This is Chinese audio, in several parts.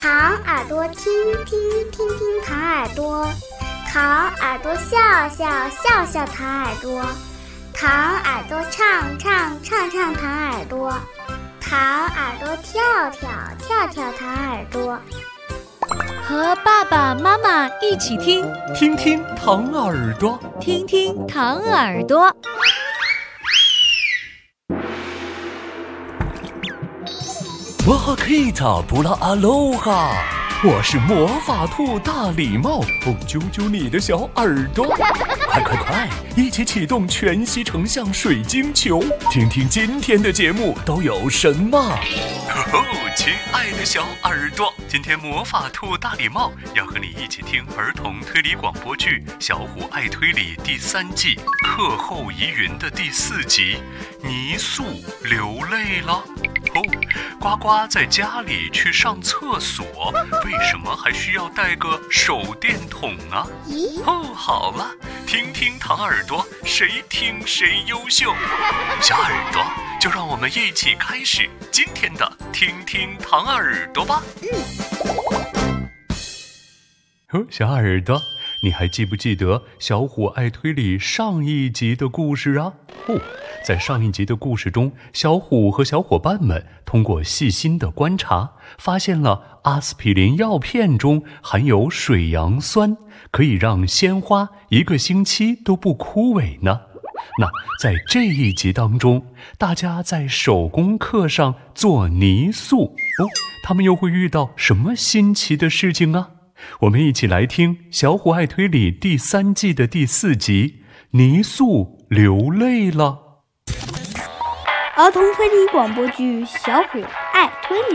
糖耳朵听听听听糖耳朵，糖耳朵笑笑笑笑糖耳朵，糖耳朵唱唱唱唱糖耳朵，糖耳朵跳跳跳跳糖耳朵。 和爸爸妈妈一起听， 听听糖耳朵， 听听糖耳朵。 哇哈克伊塔布拉阿罗哈，我是魔法兔大礼帽，揪揪你的小耳朵，快，一起启动全息成像水晶球，听听今天的节目都有什么。亲爱的小耳朵，今天魔法兔大礼帽要和你一起听儿童推理广播剧《小虎爱推理》第3季课后疑云的第4集，泥塑流泪了。呱呱在家里去上厕所，为什么还需要带个手电筒呢？好了，听听糖耳朵，谁听谁优秀。小耳朵，就让我们一起开始今天的听听糖耳朵吧。小耳朵，你还记不记得小虎爱推理上一集的故事啊？在上一集的故事中，小虎和小伙伴们通过细心的观察，发现了阿司匹林药片中含有水杨酸，可以让鲜花1个星期都不枯萎呢。那在这一集当中，大家在手工课上做泥塑，他们又会遇到什么新奇的事情啊？我们一起来听《小虎爱推理》第3季的第4集，泥塑流泪了。 儿童推理广播剧《小虎爱推理》。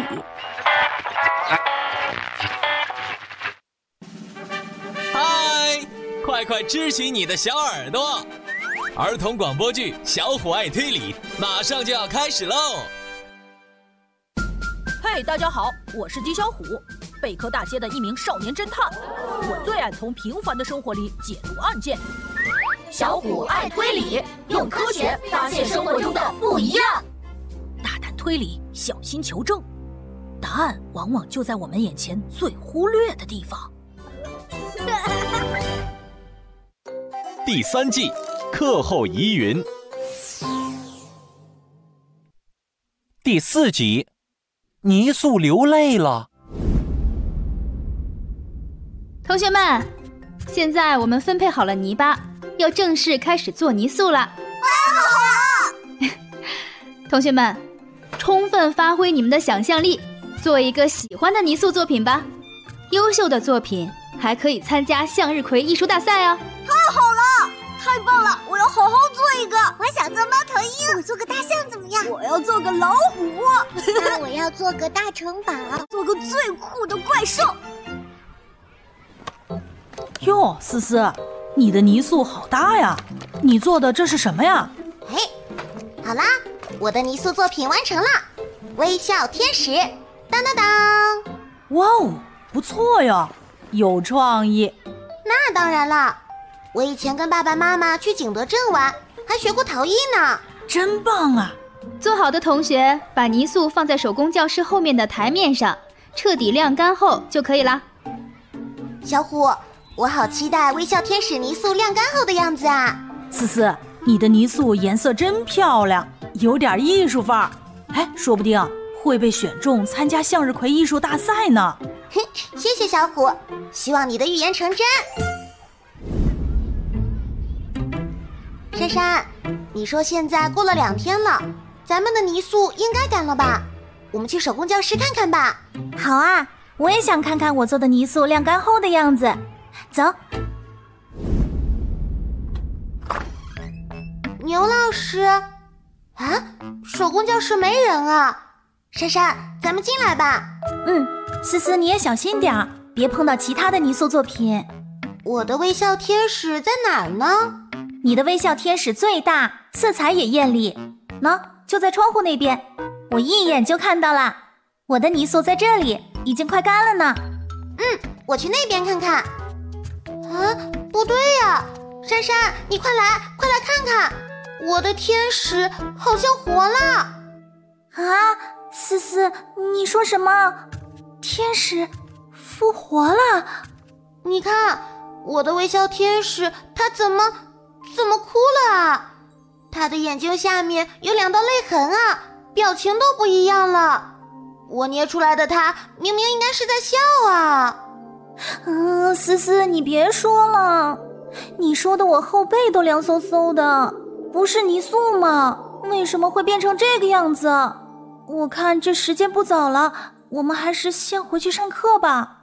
嗨，快支起你的小耳朵！儿童广播剧《小虎爱推理》马上就要开始喽！ 嘿，大家好，我是金小虎，贝壳大街的一名少年侦探。我最爱从平凡的生活里解读案件。 小虎爱推理，用科学发现生活中的不一样。 大胆推理，小心求证，答案往往就在我们眼前最忽略的地方。 第3季课后疑云第4集，泥塑流泪了。 同学们，现在我们分配好了泥巴，要正式开始做泥塑了。 好！ 同学们，充分发挥你们的想象力，做一个喜欢的泥塑作品吧。优秀的作品还可以参加向日葵艺术大赛哦。 太好了，太棒了！我要好好做一个。我想做猫头鹰，我做个大象怎么样？我要做个老虎。 那我要做个大城堡， 做个最酷的怪兽。 哟，思思，你的泥塑好大呀！你做的这是什么呀？ 好啦，我的泥塑作品完成了，微笑天使，当当当！ 哇哦，不错呀，有创意。 那当然了，我以前跟爸爸妈妈去景德镇玩，还学过陶艺呢。 真棒啊！ 做好的同学把泥塑放在手工教室后面的台面上，彻底晾干后就可以啦。 小虎，我好期待微笑天使泥塑晾干后的样子啊！ 思思，你的泥塑颜色真漂亮，有点艺术范儿。说不定会被选中参加向日葵艺术大赛呢。 谢谢小虎，希望你的预言成真。珊珊，你说现在过了2天了，咱们的泥塑应该干了吧？我们去手工教室看看吧。 好啊，我也想看看我做的泥塑晾干后的样子。走。 牛老师，啊，手工教室没人啊。珊珊，咱们进来吧。 思思你也小心点儿，别碰到其他的泥塑作品。 我的微笑天使在哪儿呢？ 你的微笑天使最大，色彩也艳丽。喏，就在窗户那边，我一眼就看到了。我的泥塑在这里，已经快干了呢。 我去那边看看。啊，不对呀，珊珊，你快来看看，我的天使好像活了。 啊，思思，你说什么？ 天使复活了！ 你看，我的微笑天使，他怎么哭了啊？他的眼睛下面有2道泪痕啊，表情都不一样了。我捏出来的他明明应该是在笑啊。 思思，你别说了，你说的我后背都凉飕飕的，不是泥塑吗？为什么会变成这个样子？我看这时间不早了，我们还是先回去上课吧。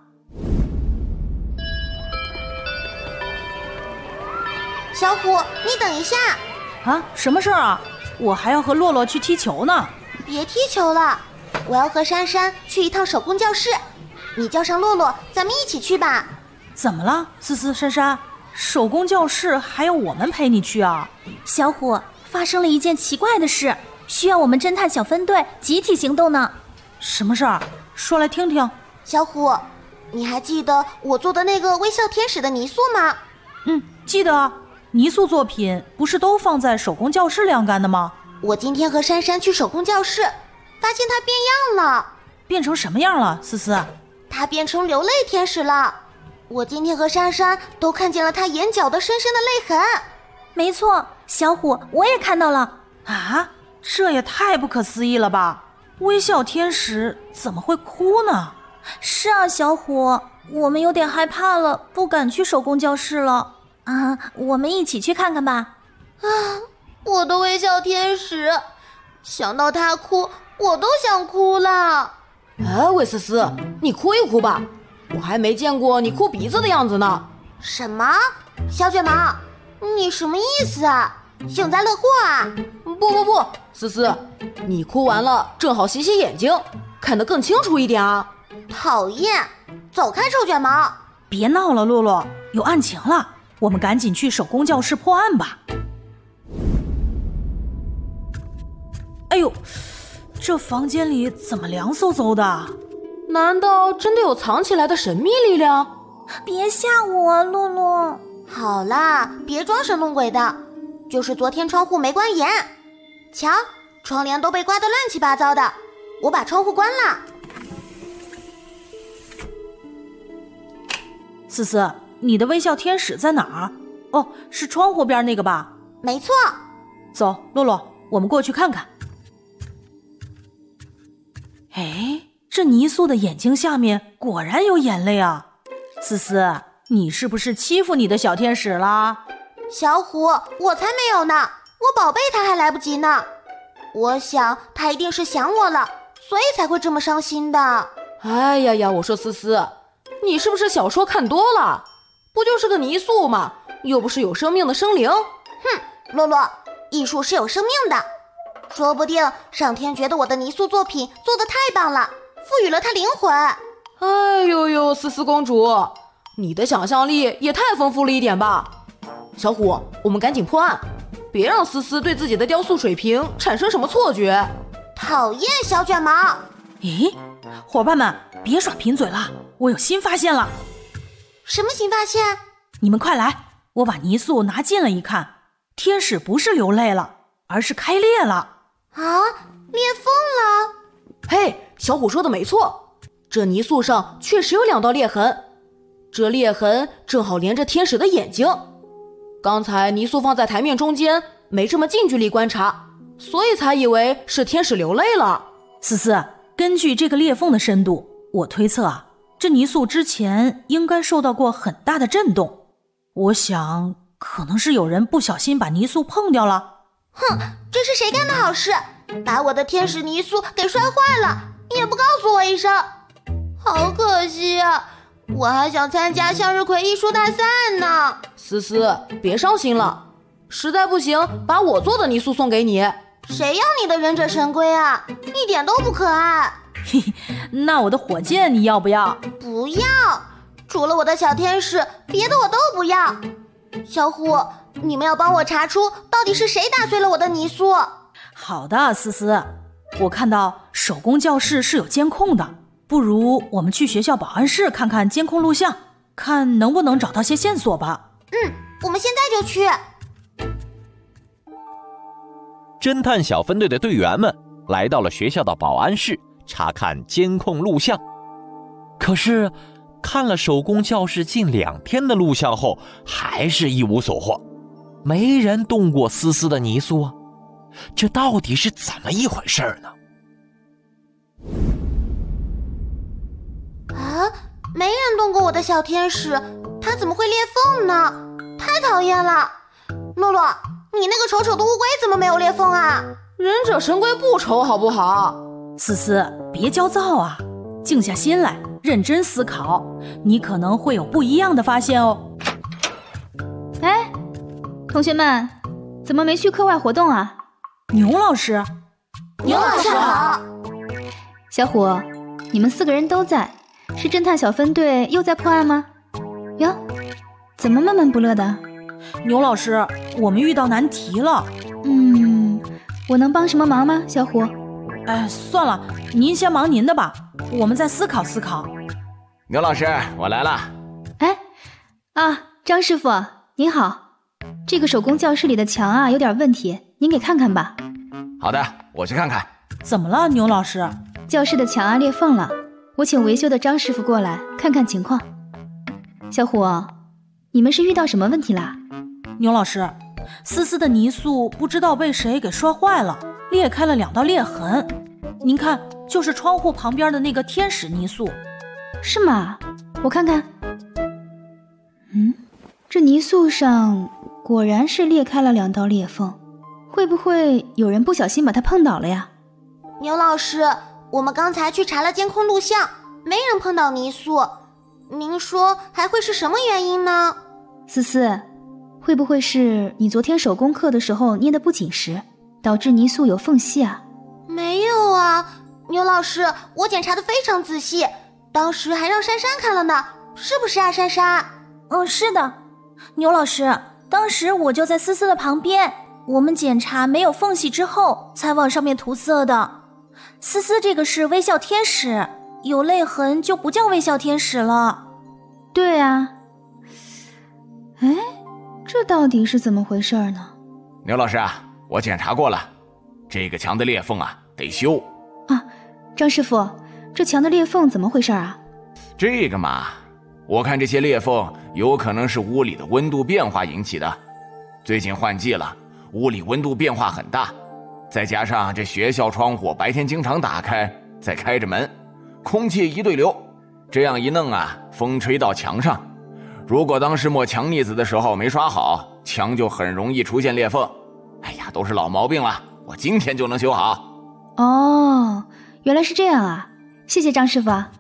小虎，你等一下。 啊，什么事儿啊？我还要和洛洛去踢球呢。 别踢球了，我要和珊珊去一趟手工教室，你叫上洛洛，咱们一起去吧。 怎么了，思思、珊珊？手工教室还要我们陪你去啊？ 小虎，发生了一件奇怪的事，需要我们侦探小分队集体行动呢。 什么事儿？说来听听。 小虎，你还记得我做的那个微笑天使的泥塑吗？ 记得啊。泥塑作品不是都放在手工教室晾干的吗？ 我今天和珊珊去手工教室，发现它变样了。 变成什么样了，思思？ 它变成流泪天使了。我今天和珊珊都看见了它眼角的深深的泪痕。 没错，小虎，我也看到了。 啊，这也太不可思议了吧！微笑天使怎么会哭呢？ 是啊，小虎，我们有点害怕了，不敢去手工教室了。我们一起去看看吧。 我的微笑天使，想到他哭，我都想哭了。 魏思思，你哭一哭吧，我还没见过你哭鼻子的样子呢。 什么？小卷毛，你什么意思啊？幸灾乐祸啊？ 不，思思，你哭完了正好洗洗眼睛，看得更清楚一点啊。 讨厌，走开，臭卷毛！ 别闹了，洛洛，有案情了。我们赶紧去手工教室破案吧。哎呦，这房间里怎么凉飕飕的？ 难道真的有藏起来的神秘力量？ 别吓我，洛洛。 好啦，别装神弄鬼的，就是昨天窗户没关严。瞧，窗帘都被刮得乱七八糟的，我把窗户关了。 思思，你的微笑天使在哪儿？哦，是窗户边那个吧？ 没错。 走，洛洛，我们过去看看。哎，这泥塑的眼睛下面果然有眼泪啊！思思，你是不是欺负你的小天使啦？ 小虎，我才没有呢，我宝贝他还来不及呢。我想他一定是想我了，所以才会这么伤心的。 哎呀，我说思思，你是不是小说看多了？不就是个泥塑吗？又不是有生命的生灵。 洛洛，艺术是有生命的，说不定上天觉得我的泥塑作品做得太棒了，赋予了它灵魂。 哎呦，思思公主，你的想象力也太丰富了一点吧。小虎，我们赶紧破案，别让思思对自己的雕塑水平产生什么错觉。 讨厌，小卷毛。 咦，伙伴们，别耍贫嘴了，我有新发现了。 什么新发现？ 你们快来，我把泥塑拿近了一看，天使不是流泪了，而是开裂了。 啊，裂缝了！ 嘿，小虎说的没错，这泥塑上确实有2道裂痕，这裂痕正好连着天使的眼睛。刚才泥塑放在台面中间，没这么近距离观察，所以才以为是天使流泪了。 思思，根据这个裂缝的深度，我推测啊，这泥塑之前应该受到过很大的震动，我想可能是有人不小心把泥塑碰掉了。 这是谁干的好事？把我的天使泥塑给摔坏了，也不告诉我一声，好可惜啊！我还想参加向日葵艺术大赛呢。 思思，别伤心了，实在不行，把我做的泥塑送给你。 谁要你的忍者神龟啊？一点都不可爱。 嘿嘿，那我的火箭你要不要？ 不要，除了我的小天使，别的我都不要。小虎，你们要帮我查出到底是谁打碎了我的泥塑。 好的，思思，我看到手工教室是有监控的，不如我们去学校保安室看看监控录像，看能不能找到些线索吧。 我们现在就去。 侦探小分队的队员们来到了学校的保安室，查看监控录像。 可是看了手工教室近2天的录像后，还是一无所获，没人动过思思的泥塑啊，这到底是怎么一回事呢？ 啊，没人动过我的小天使，它怎么会裂缝呢？太讨厌了！洛洛，你那个丑丑的乌龟怎么没有裂缝啊？ 忍者神龟不丑好不好？ 思思，别焦躁啊，静下心来，认真思考，你可能会有不一样的发现哦。 哎，同学们，怎么没去课外活动啊？ 牛老师。 牛老师好。 小虎，你们4个人都在，是侦探小分队又在破案吗？哟，怎么闷闷不乐的？ 牛老师，我们遇到难题了。 我能帮什么忙吗，小虎？ 哎，算了，您先忙您的吧，我们再思考思考。 牛老师，我来了。 张师傅您好，这个手工教室里的墙啊有点问题，您给看看吧。 好的，我去看看。 怎么了，牛老师？ 教室的墙啊裂缝了，我请维修的张师傅过来看看情况。小虎，你们是遇到什么问题啦？ 牛老师，思思的泥塑不知道被谁给摔坏了，裂开了2道裂痕。您看，就是窗户旁边的那个天使泥塑。 是吗？我看看。这泥塑上果然是裂开了2道裂缝，会不会有人不小心把它碰倒了呀？ 牛老师，我们刚才去查了监控录像，没人碰倒泥塑，您说还会是什么原因呢？ 思思，会不会是你昨天手工课的时候捏得不紧实，导致泥塑有缝隙啊？ 没有啊，牛老师，我检查得非常仔细，当时还让珊珊看了呢，是不是啊，珊珊？ 是的，牛老师，当时我就在思思的旁边，我们检查没有缝隙之后才往上面涂色的。思思这个是微笑天使，有泪痕就不叫微笑天使了。 对啊，哎，这到底是怎么回事呢？ 牛老师啊，我检查过了，这个墙的裂缝啊得修啊。张师傅，这墙的裂缝怎么回事啊？ 这个嘛，我看这些裂缝有可能是屋里的温度变化引起的。最近换季了，屋里温度变化很大，再加上这学校窗户白天经常打开，再开着门，空气一对流，这样一弄啊，风吹到墙上，如果当时抹墙腻子的时候没刷好，墙就很容易出现裂缝。哎呀，都是老毛病了，我今天就能修好。 哦，原来是这样啊，谢谢张师傅啊。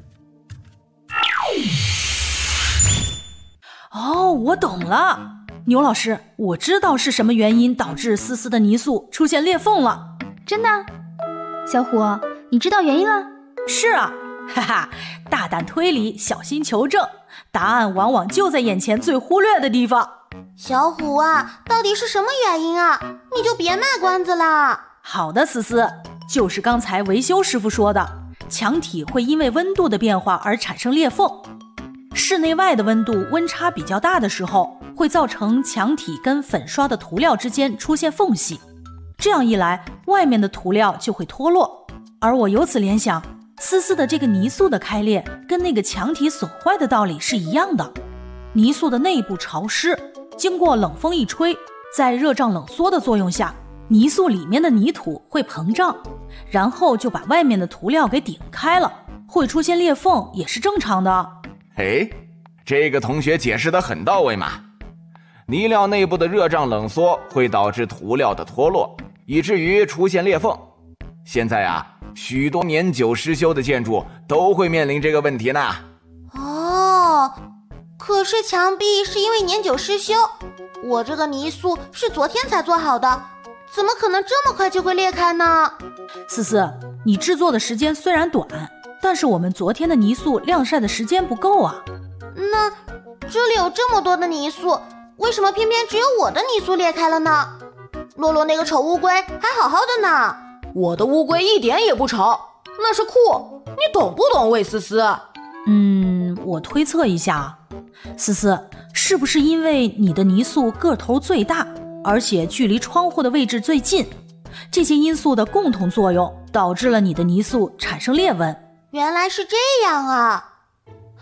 我懂了，牛老师，我知道是什么原因导致思思的泥塑出现裂缝了。 真的？小虎，你知道原因了？ 是啊，哈哈，大胆推理，小心求证，答案往往就在眼前最忽略的地方。 小虎啊，到底是什么原因啊？你就别卖关子了。 好的，思思，就是刚才维修师傅说的，墙体会因为温度的变化而产生裂缝。室内外的温度温差比较大的时候，会造成墙体跟粉刷的涂料之间出现缝隙，这样一来，外面的涂料就会脱落。而我由此联想，思思的这个泥塑的开裂跟那个墙体损坏的道理是一样的。泥塑的内部潮湿，经过冷风一吹，在热胀冷缩的作用下，泥塑里面的泥土会膨胀，然后就把外面的涂料给顶开了，会出现裂缝也是正常的。 哎，这个同学解释得很到位嘛。泥料内部的热胀冷缩会导致涂料的脱落，以至于出现裂缝。现在啊，许多年久失修的建筑都会面临这个问题呢。 哦，可是墙壁是因为年久失修，我这个泥塑是昨天才做好的，怎么可能这么快就会裂开呢？ 思思，你制作的时间虽然短，但是我们昨天的泥塑晾晒的时间不够啊。 那这里有这么多的泥塑，为什么偏偏只有我的泥塑裂开了呢？洛洛那个丑乌龟还好好的呢。 我的乌龟一点也不丑，那是酷，你懂不懂，魏思思？ 我推测一下，思思，是不是因为你的泥塑个头最大，而且距离窗户的位置最近，这些因素的共同作用导致了你的泥塑产生裂纹？ 原来是这样啊！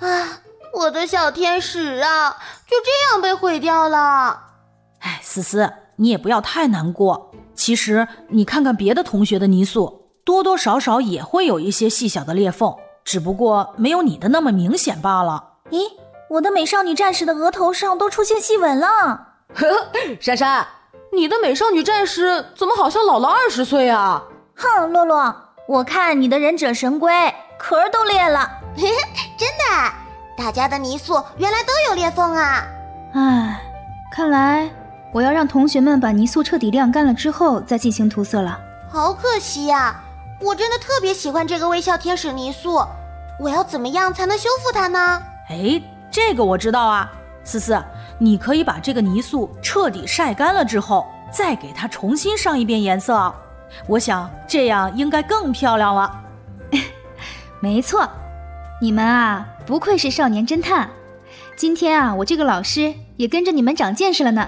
啊，我的小天使啊，就这样被毁掉了。 哎，思思，你也不要太难过。其实你看看别的同学的泥塑，多多少少也会有一些细小的裂缝，只不过没有你的那么明显罢了。 咦，我的美少女战士的额头上都出现细纹了。 珊珊，你的美少女战士怎么好像老了20岁啊？ 哼，洛洛，我看你的忍者神龟壳都裂了。 真的，大家的泥塑原来都有裂缝啊。 唉，看来我要让同学们把泥塑彻底晾干了之后再进行涂色了。 好可惜呀，我真的特别喜欢这个微笑天使泥塑，我要怎么样才能修复它呢？ 哎，这个我知道啊。思思，你可以把这个泥塑彻底晒干了之后，再给它重新上一遍颜色。我想这样应该更漂亮了。 没错，你们啊，不愧是少年侦探。今天啊，我这个老师也跟着你们长见识了呢。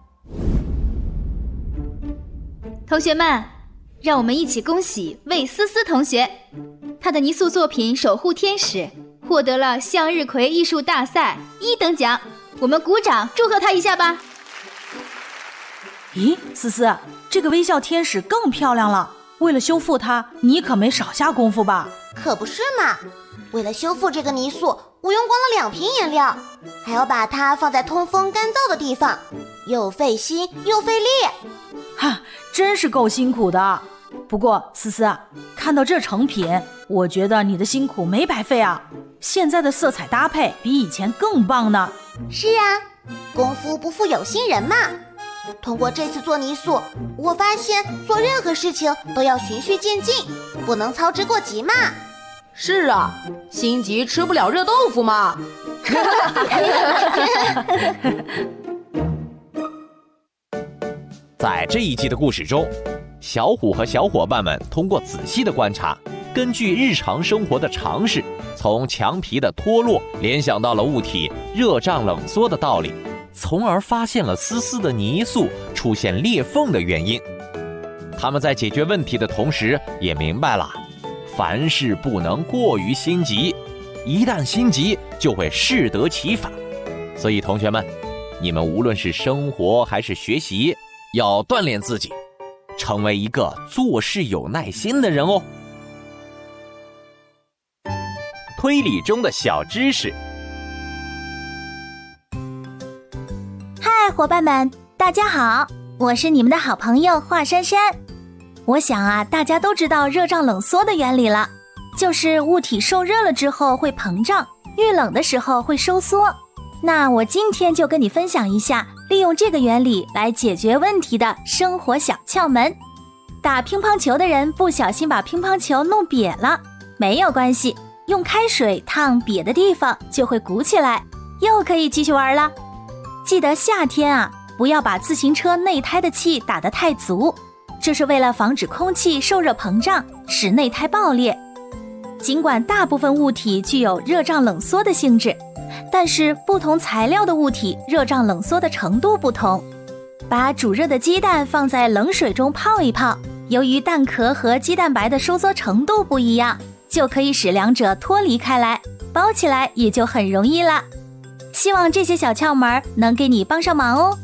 同学们，让我们一起恭喜魏思思同学，她的泥塑作品《守护天使》获得了向日葵艺术大赛1等奖，我们鼓掌祝贺她一下吧。 咦，思思，这个微笑天使更漂亮了，为了修复它，你可没少下功夫吧？ 可不是嘛，为了修复这个泥塑，我用光了2瓶颜料，还要把它放在通风干燥的地方，又费心又费力。 哈，真是够辛苦的。不过思思，看到这成品，我觉得你的辛苦没白费啊。现在的色彩搭配比以前更棒呢。 是啊，功夫不负有心人嘛。通过这次做泥塑，我发现做任何事情都要循序渐进，不能操之过急嘛。 是啊，心急吃不了热豆腐嘛。 在这一季的故事中，小虎和小伙伴们通过仔细的观察，根据日常生活的常识，从墙皮的脱落联想到了物体热胀冷缩的道理，从而发现了思思的泥塑出现裂缝的原因。他们在解决问题的同时，也明白了凡事不能过于心急，一旦心急就会适得其反。所以同学们，你们无论是生活还是学习，要锻炼自己，成为一个做事有耐心的人哦。推理中的小知识。 嗨，伙伴们，大家好，我是你们的好朋友华珊珊。我想啊，大家都知道热胀冷缩的原理了，就是物体受热了之后会膨胀，遇冷的时候会收缩。那我今天就跟你分享一下利用这个原理来解决问题的生活小窍门。打乒乓球的人不小心把乒乓球弄瘪了，没有关系，用开水烫瘪的地方就会鼓起来，又可以继续玩了。记得夏天啊，不要把自行车内胎的气打得太足，这是为了防止空气受热膨胀，使内胎爆裂。尽管大部分物体具有热胀冷缩的性质，但是不同材料的物体热胀冷缩的程度不同。把煮热的鸡蛋放在冷水中泡一泡，由于蛋壳和鸡蛋白的收缩程度不一样，就可以使两者脱离开来，包起来也就很容易了。希望这些小窍门能给你帮上忙哦。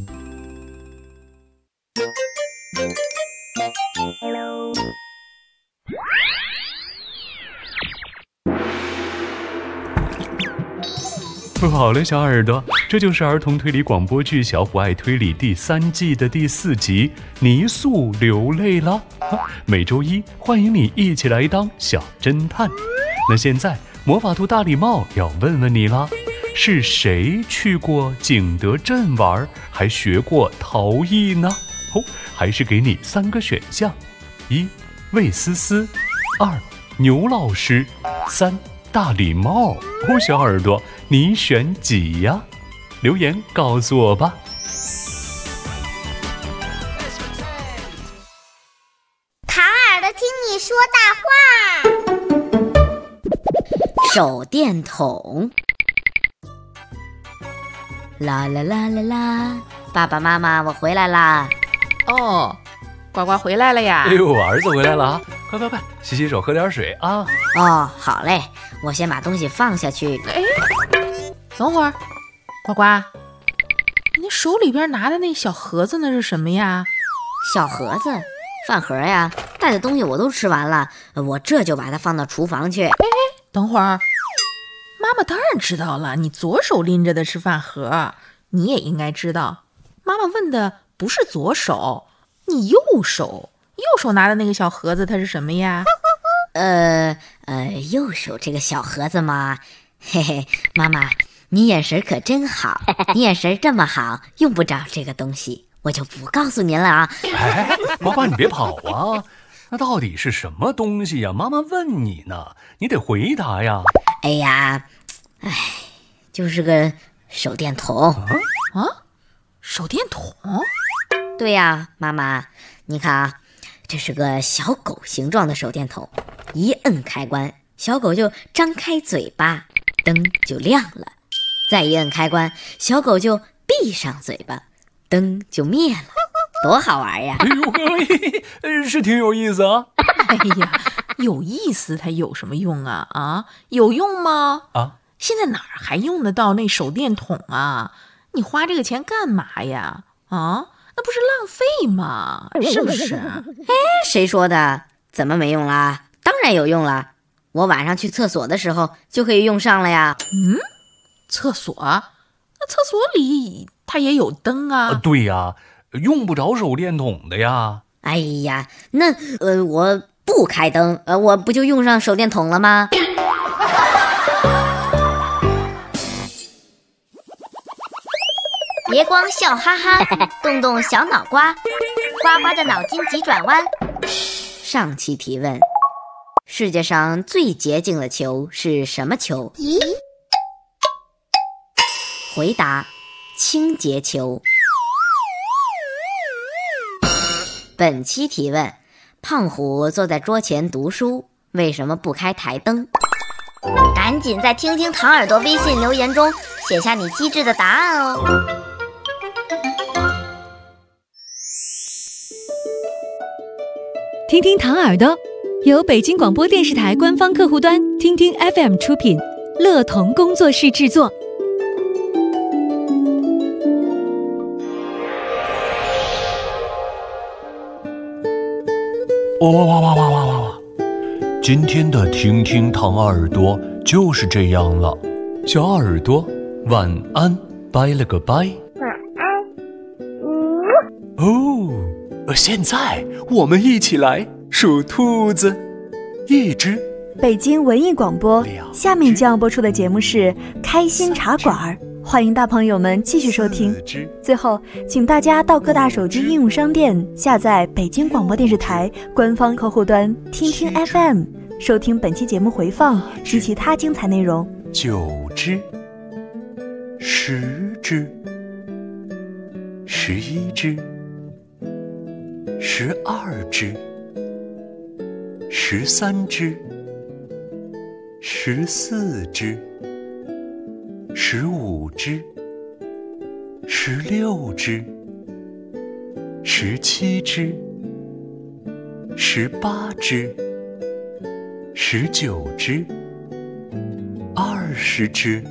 好了，小耳朵，这就是儿童推理广播剧《小虎爱推理》第3季的第4集《泥塑流泪了》。每周一欢迎你一起来当小侦探。那现在魔法兔大礼帽要问问你了，是谁去过景德镇玩，还学过陶艺呢？还是给你3个选项：1. 魏思思，2. 牛老师，3. 大礼帽。小耳朵，你选几呀？留言告诉我吧。 唐耳朵听你说大话。 手电筒。啦啦啦啦啦，爸爸妈妈，我回来啦。 哦，呱呱回来了呀。 哎呦，儿子回来了啊！快，洗洗手，喝点水啊。 哦，好嘞， 我先把东西放下去。 哎，等会儿，呱呱，你那手里边拿的那小盒子那是什么呀？ 小盒子，饭盒呀，带的东西我都吃完了，我这就把它放到厨房去。 哎，等会儿，妈妈当然知道了，你左手拎着的是饭盒，你也应该知道，妈妈问的不是左手，你右手拿的那个小盒子它是什么呀？ 右手这个小盒子嘛，嘿嘿，妈妈，你眼神可真好，你眼神这么好，用不着这个东西，我就不告诉您了啊。 哎，呱呱，你别跑啊！那到底是什么东西呀？妈妈问你呢，你得回答呀。 哎呀，就是个手电筒。 手电筒？ 对呀，妈妈，你看啊，这是个小狗形状的手电筒，一摁开关，小狗就张开嘴巴，灯就亮了；再一摁开关，小狗就闭上嘴巴，灯就灭了，多好玩呀！ 哎呦，是挺有意思啊。 哎呀，有意思它有什么用啊？啊，有用吗？ 啊， 现在哪儿还用得到那手电筒啊？你花这个钱干嘛呀？啊，那不是浪费吗？是不是？ 哎，谁说的？怎么没用啦？当然有用了，我晚上去厕所的时候就可以用上了呀。 厕所？那厕所里它也有灯啊。 对呀，用不着手电筒的呀。 哎呀，那我不开灯，我不就用上手电筒了吗？ 别光笑哈哈，动动小脑瓜，呱呱的脑筋急转弯。 上期提问：世界上最洁净的球是什么球？回答：清洁球。本期提问：胖虎坐在桌前读书，为什么不开台灯？ 赶紧在听听糖耳朵微信留言中写下你机智的答案哦。 听听糖耳朵由北京广播电视台官方客户端听听 FM 出品，乐童工作室制作。 哇！今天的听听糖耳朵就是这样了，小耳朵晚安，拜了个拜。 晚安。 现在我们一起来数兔子，一只。 北京文艺广播，下面将要播出的节目是开心茶馆，欢迎大朋友们继续收听。最后，请大家到各大手机应用商店下载北京广播电视台官方客户端听听 FM， 收听本期节目回放及其他精彩内容。 9只，10只，11只，12只，13只，14只，15只，16只，17只，18只，19只，20只。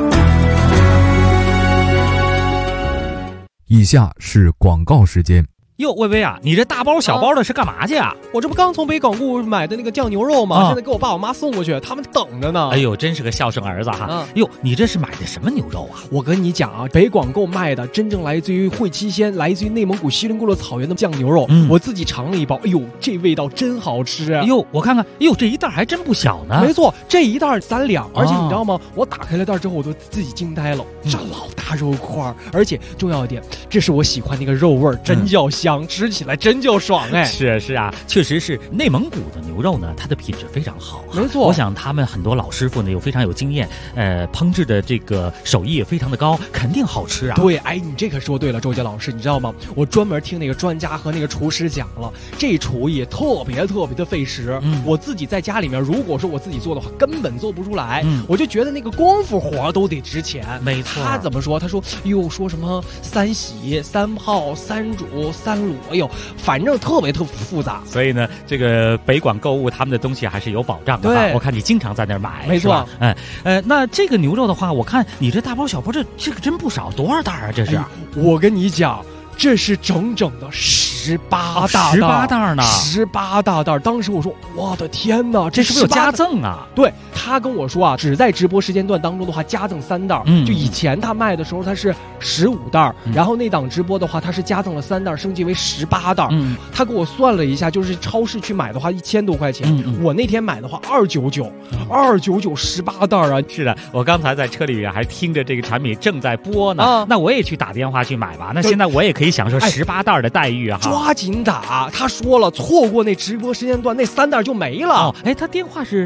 以下是广告时间。 哟，薇薇啊，你这大包小包的是干嘛去啊？ 我这不刚从北港固买的那个酱牛肉吗？现在给我爸我妈送过去，他们等着呢。 哎呦，真是个孝顺儿子哈！哟，你这是买的什么牛肉啊？ 我跟你讲啊，北广购卖的真正来自于会期鲜，来自于内蒙古锡林郭勒草原的酱牛肉，我自己尝了一包，哎呦，这味道真好吃！ 哎呦，我看看，哎呦，这一袋还真不小呢。 没错，这一袋3两，而且你知道吗？我打开了袋之后，我都自己惊呆了，这老大肉块，而且重要一点，这是我喜欢那个肉味儿，真叫香，吃起来真叫爽哎！ 是啊，确实是内蒙古的牛肉呢，它的品质非常好。 没错， 我想他们很多老师傅呢又非常有经验，烹制的这个手艺也非常的高，肯定好吃啊。 对，哎，你这可说对了，周杰老师，你知道吗？我专门听那个专家和那个厨师讲了，这厨艺特别的费时。我自己在家里面，如果说我自己做的话，根本做不出来。我就觉得那个功夫活都得值钱。 没错。 他怎么说？他说，哟，说什么3洗、3泡、3煮、3卤，哎呦，反正特别复杂。 所以呢，这个北广购物他们的东西还是有保障的。 对， 我看你经常在那儿买， 没错。 那这个牛肉的话，我看你这大包小包，这个真不少，多少袋啊？这是？ 哎，我跟你讲，这是整整的18大袋呢 ，18大袋。当时我说，我的天哪， 这是不是有加赠啊？ 对，他跟我说啊，只在直播时间段当中的话，加赠3袋。就以前他卖的时候，他是15袋，然后那档直播的话，他是加赠了3袋，升级为18袋。他给我算了一下，就是超市去买的话1000多块钱，我那天买的话299，29918袋啊！ 是的，我刚才在车里面还听着这个产品正在播呢，那我也去打电话去买吧。那现在我也可以享受18袋的待遇啊！ 抓紧打！他说了，错过那直播时间段，那3袋就没了。 他电话是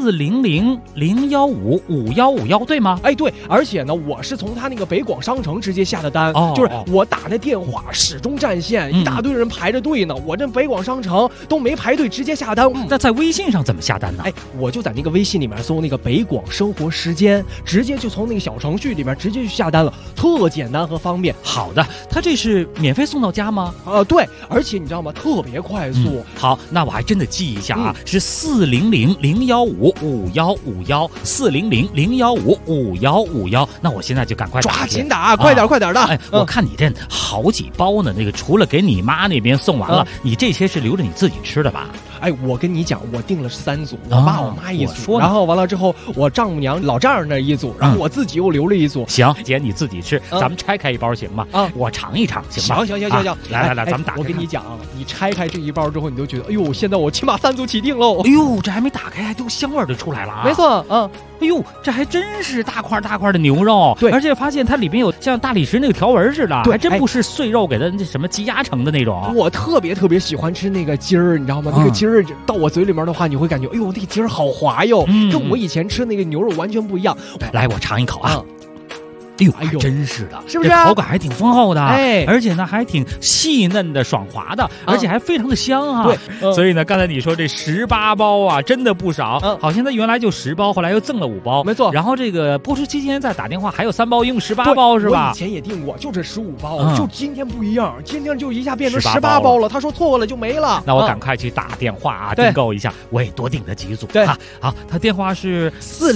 400-015-5151，对吗？ 哎，对，而且呢，我是从他那个北广商城直接下的单，就是我打那电话始终占线，一大堆人排着队呢，我这北广商城都没排队，直接下单。 那在微信上怎么下单呢？ 哎，我就在那个微信里面搜那个北广生活时间，直接就从那个小程序里面直接去下单了，特简单和方便。 好的，他这是免费送到家吗？ 对，而且你知道吗？特别快速。 好，那我还真的记一下啊，是400-015-5151，400-015-5151。那我现在就赶快抓紧打，快点的！ 哎，我看你这好几包呢，那个除了给你妈那边送完了，你这些是留着你自己吃的吧？ 哎，我跟你讲，我订了3组，我爸我妈一组，然后完了之后，我丈母娘老丈人那一组，然后我自己又留了一组。 行，姐你自己吃，咱们拆开一包行吗？我尝一尝行吗？ 行， 来，咱们打开。 我跟你讲，你拆开这一包之后，你就觉得，哎呦，现在我起码3组起订喽。 哎呦，这还没打开，还都香味就出来了啊！ 没错， 哎呦，这还真是大块的牛肉， 对， 而且发现它里面有像大理石那个条纹似的，还真不是碎肉给它那什么积压成的那种。 我特别喜欢吃那个筋儿，你知道吗？那个筋儿到我嘴里面的话，你会感觉，哎呦，那个筋儿好滑哟，跟我以前吃那个牛肉完全不一样。 来，我尝一口啊。哎呦，真是的， 是不是？ 这口感还挺丰厚的，而且呢还挺细嫩的、爽滑的，而且还非常的香啊。 对， 所以呢，刚才你说这18包啊，真的不少。好像它原来就10包，后来又赠了5包， 没错。 然后这个播出期间再打电话还有3包，一共18包是吧？ 我以前也订过，就这15包，就今天不一样，今天就一下变成18包了。他说错过了就没了， 那我赶快去打电话啊，订购一下，我也多订了几组。 对， 好，他电话是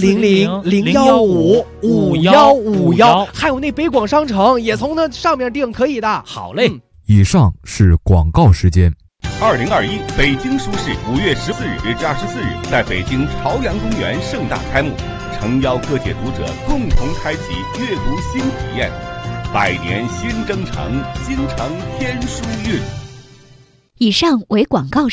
400-015-5151，还有那北广商城也从那上面订，可以的。 好嘞。 以上是广告时间。 2021北京书市5月14日至24日在北京朝阳公园盛大开幕，诚邀各界读者共同开启阅读新体验。百年新征程，京城天书韵。 以上为广告。